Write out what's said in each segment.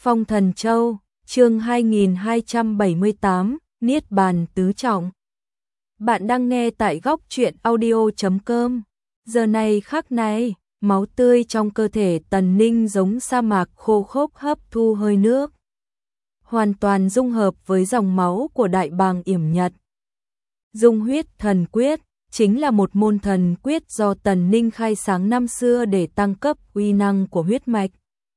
Phong Thần Châu, chương 2278, Niết Bàn Tứ Trọng. Bạn đang nghe tại góc truyện audio.com. Giờ này khắc này, máu tươi trong cơ thể Tần Ninh giống sa mạc khô khốc hấp thu hơi nước, hoàn toàn dung hợp với dòng máu của Đại Bàng Yểm Nhật. Dung huyết thần quyết chính là một môn thần quyết do Tần Ninh khai sáng năm xưa để tăng cấp uy năng của huyết mạch.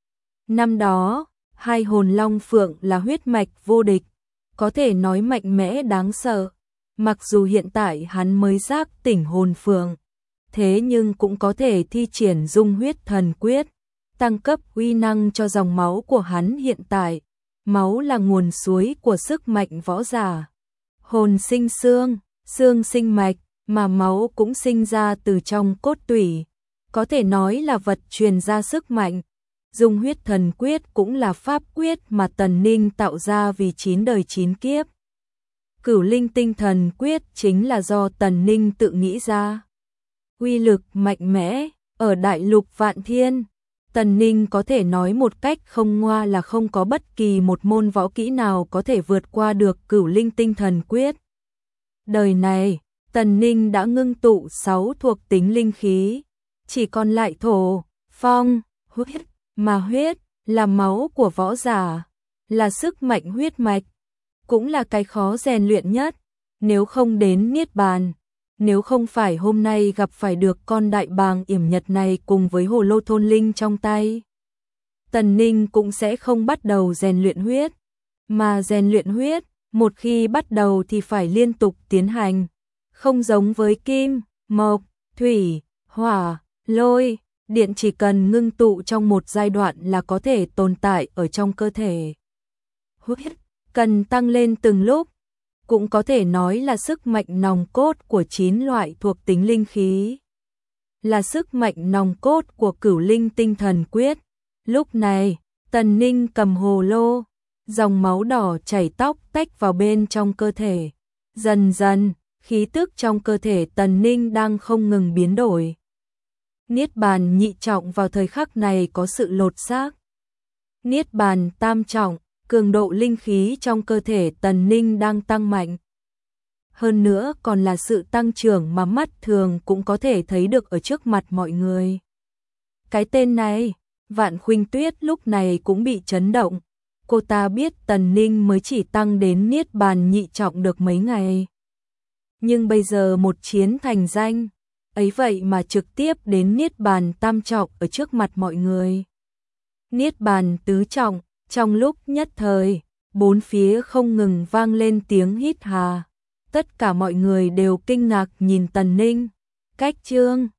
Năm đó, hai hồn long phượng là huyết mạch vô địch, có thể nói mạnh mẽ đáng sợ. Mặc dù hiện tại hắn mới giác tỉnh hồn phượng, thế nhưng cũng có thể thi triển dung huyết thần quyết, tăng cấp uy năng cho dòng máu của hắn hiện tại. Máu là nguồn suối của sức mạnh võ giả. Hồn sinh xương, xương sinh mạch, mà máu cũng sinh ra từ trong cốt tủy, có thể nói là vật truyền ra sức mạnh. Dung huyết thần quyết cũng là pháp quyết mà Tần Ninh tạo ra vì 9 đời 9 kiếp. Cửu linh tinh thần quyết chính là do Tần Ninh tự nghĩ ra. Uy lực mạnh mẽ, ở đại lục vạn thiên, Tần Ninh có thể nói một cách không ngoa là không có bất kỳ một môn võ kỹ nào có thể vượt qua được cửu linh tinh thần quyết. Đời này, Tần Ninh đã ngưng tụ 6 thuộc tính linh khí, chỉ còn lại thổ, phong, huyết, mà huyết là máu của võ giả, là sức mạnh huyết mạch, cũng là cái khó rèn luyện nhất. Nếu không đến Niết Bàn, nếu không phải hôm nay gặp phải được con Đại Bàng Yểm Nhật này cùng với hồ lô thôn linh trong tay, Tần Ninh cũng sẽ không bắt đầu rèn luyện huyết. Mà rèn luyện huyết, một khi bắt đầu thì phải liên tục tiến hành, không giống với kim, mộc, thủy, hỏa, lôi, điện chỉ cần ngưng tụ trong một giai đoạn là có thể tồn tại ở trong cơ thể. Huyết cần tăng lên từng lúc, cũng có thể nói là sức mạnh nòng cốt của 9 loại thuộc tính linh khí, là sức mạnh nòng cốt của cửu linh tinh thần quyết. Lúc này, Tần Ninh cầm hồ lô, dòng máu đỏ chảy tóc tách vào bên trong cơ thể. Dần dần, khí tức trong cơ thể Tần Ninh đang không ngừng biến đổi. Niết bàn nhị trọng vào thời khắc này có sự lột xác. Niết bàn tam trọng, cường độ linh khí trong cơ thể Tần Ninh đang tăng mạnh. Hơn nữa còn là sự tăng trưởng mà mắt thường cũng có thể thấy được ở trước mặt mọi người. Cái tên này, Vạn Khuynh Tuyết lúc này cũng bị chấn động. Cô ta biết Tần Ninh mới chỉ tăng đến Niết bàn nhị trọng được mấy ngày, nhưng bây giờ một chiến thành danh, ấy vậy mà trực tiếp đến Niết bàn tam trọng ở trước mặt mọi người. Niết bàn tứ trọng, trong lúc nhất thời, bốn phía không ngừng vang lên tiếng hít hà. Tất cả mọi người đều kinh ngạc nhìn Tần Ninh. Cách chương